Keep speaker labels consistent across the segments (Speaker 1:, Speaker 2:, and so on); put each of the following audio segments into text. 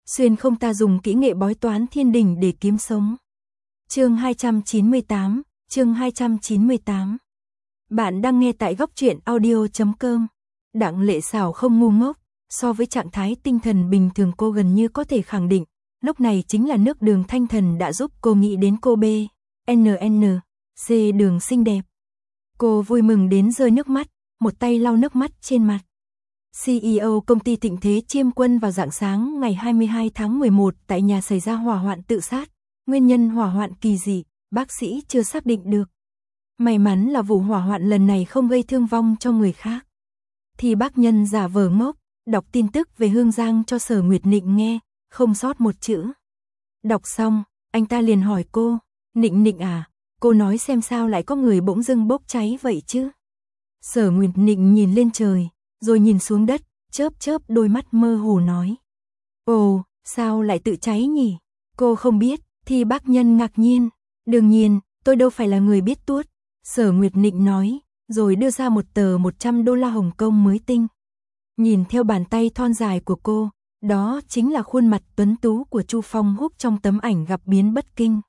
Speaker 1: xuyên không ta dùng kỹ nghệ bói toán thiên đình để kiếm sống. Chương 298, chương 298. Bạn đang nghe tại góc truyện audio.com. Đặng Lệ Xảo không ngu ngốc, so với trạng thái tinh thần bình thường cô gần như có thể khẳng định, lúc này chính là nước đường thanh thần đã giúp cô nghĩ đến cô B, C đường xinh đẹp. Cô vui mừng đến rơi nước mắt, một tay lau nước mắt trên mặt. CEO công ty Thịnh Thế Chiêm Quân vào rạng sáng ngày 22 tháng 11 tại nhà xảy ra hỏa hoạn tự sát. Nguyên nhân hỏa hoạn kỳ dị, bác sĩ chưa xác định được. May mắn là vụ hỏa hoạn lần này không gây thương vong cho người khác. Thì bác Nhân giả vờ ngốc, đọc tin tức về Hương Giang cho Sở Nguyệt Nịnh nghe, không sót một chữ. Đọc xong, anh ta liền hỏi cô, Nịnh Nịnh à, cô nói xem sao lại có người bỗng dưng bốc cháy vậy chứ? Sở Nguyệt Nịnh nhìn lên trời, rồi nhìn xuống đất, chớp đôi mắt mơ hồ nói. Ồ, sao lại tự cháy nhỉ? Cô không biết, thì bác Nhân ngạc nhiên. Đương nhiên, tôi đâu phải là người biết tuốt. Sở Nguyệt Nịnh nói, rồi đưa ra một tờ $100 Hồng Kông mới tinh. Nhìn theo bàn tay thon dài của cô, đó chính là khuôn mặt tuấn tú của Chu Phong Húc trong tấm ảnh gặp biến bất kinh.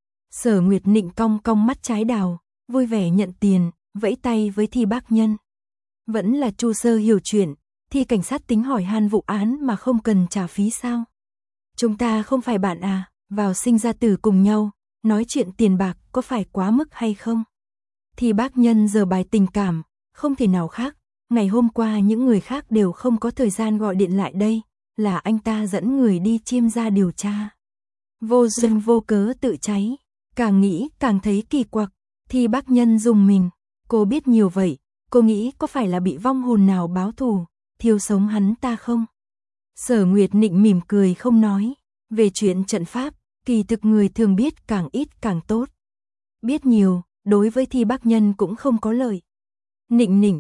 Speaker 1: Sở Nguyệt Nịnh cong cong mắt trái đào, vui vẻ nhận tiền, vẫy tay với Thi bác Nhân. Vẫn là Chu sơ hiểu chuyện, Thi cảnh sát tính hỏi han vụ án mà không cần trả phí sao? Chúng ta không phải bạn à, vào sinh ra tử cùng nhau, nói chuyện tiền bạc có phải quá mức hay không? Thi bác Nhân giờ bài tình cảm, không thể nào khác, ngày hôm qua những người khác đều không có thời gian gọi điện lại đây, là anh ta dẫn người đi Chiêm ra điều tra. Vô duyên vô cớ tự cháy, càng nghĩ càng thấy kỳ quặc, Thi bác Nhân rùng mình, cô biết nhiều vậy, cô nghĩ có phải là bị vong hồn nào báo thù, thiêu sống hắn ta không? Sở Nguyệt Nịnh mỉm cười không nói, về chuyện trận pháp, kỳ thực người thường biết càng ít càng tốt. Biết nhiều, đối với Thi bác Nhân cũng không có lợi. Nịnh Nịnh,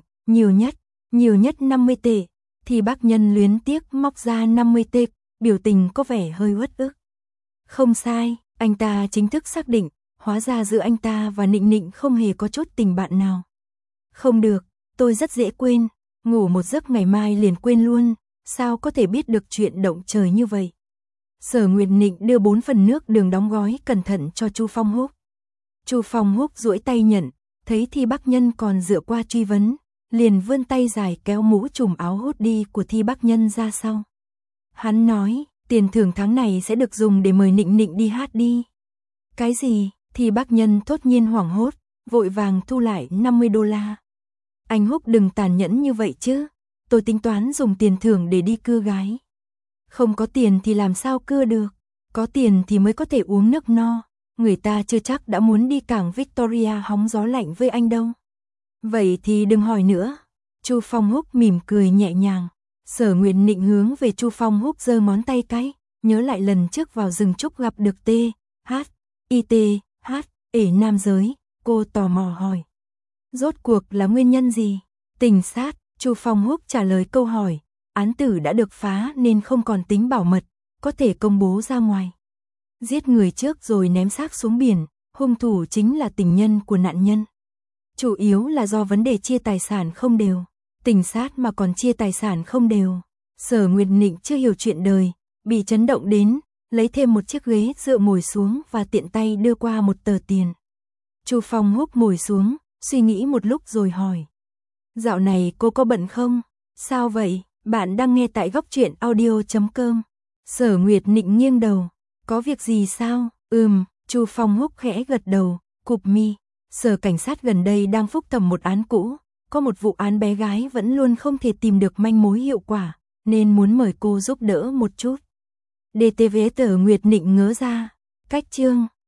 Speaker 1: nhiều nhất 50 tệ, Thi bác Nhân luyến tiếc móc ra 50 tệ, biểu tình có vẻ hơi uất ức. Không sai, anh ta chính thức xác định, hóa ra giữa anh ta và Nịnh Nịnh không hề có chút tình bạn nào. Không được, tôi rất dễ quên, ngủ một giấc ngày mai liền quên luôn, sao có thể biết được chuyện động trời như vậy. Sở Nguyệt Nịnh đưa 4 phần nước đường đóng gói cẩn thận cho Chu Phong Húc. Chu Phong Húc duỗi tay nhận, thấy Thi bác Nhân còn dựa qua truy vấn, liền vươn tay dài kéo mũ trùm áo hốt đi của Thi bác Nhân ra sau. Hắn nói, tiền thưởng tháng này sẽ được dùng để mời Nịnh Nịnh đi hát đi. Cái gì? Thi bác Nhân thốt nhiên hoảng hốt, vội vàng thu lại $50. Anh Húc đừng tàn nhẫn như vậy chứ, tôi tính toán dùng tiền thưởng để đi cưa gái. Không có tiền thì làm sao cưa được, có tiền thì mới có thể uống nước no, người ta chưa chắc đã muốn đi cảng Victoria hóng gió lạnh với anh đâu. Vậy thì đừng hỏi nữa. Chu Phong Húc mỉm cười nhẹ nhàng. Sở Nguyệt Nịnh hướng về Chu Phong Húc giơ ngón tay cái, nhớ lại lần trước vào rừng trúc gặp được nam giới, cô tò mò hỏi. Rốt cuộc là nguyên nhân gì? Tình sát, Chu Phong Húc trả lời câu hỏi, án tử đã được phá nên không còn tính bảo mật, có thể công bố ra ngoài. Giết người trước rồi ném xác xuống biển, hung thủ chính là tình nhân của nạn nhân. Chủ yếu là do vấn đề chia tài sản không đều, tình sát mà còn chia tài sản không đều. Sở Nguyệt Nịnh chưa hiểu chuyện đời, bị chấn động đến, lấy thêm một chiếc ghế dựa ngồi xuống và tiện tay đưa qua một tờ tiền. Chu Phong Húc ngồi xuống, suy nghĩ một lúc rồi hỏi. Dạo này cô có bận không? Sao vậy? Bạn đang nghe tại góc truyện audio.com. Sở Nguyệt Nịnh nghiêng đầu. Có việc gì sao? Chu Phong Húc khẽ gật đầu, cụp mi. Sở cảnh sát gần đây đang phúc thẩm một án cũ, có một vụ án bé gái vẫn luôn không thể tìm được manh mối hiệu quả, nên muốn mời cô giúp đỡ một chút. DTV Sở Nguyệt Nịnh ngớ ra. Cách chương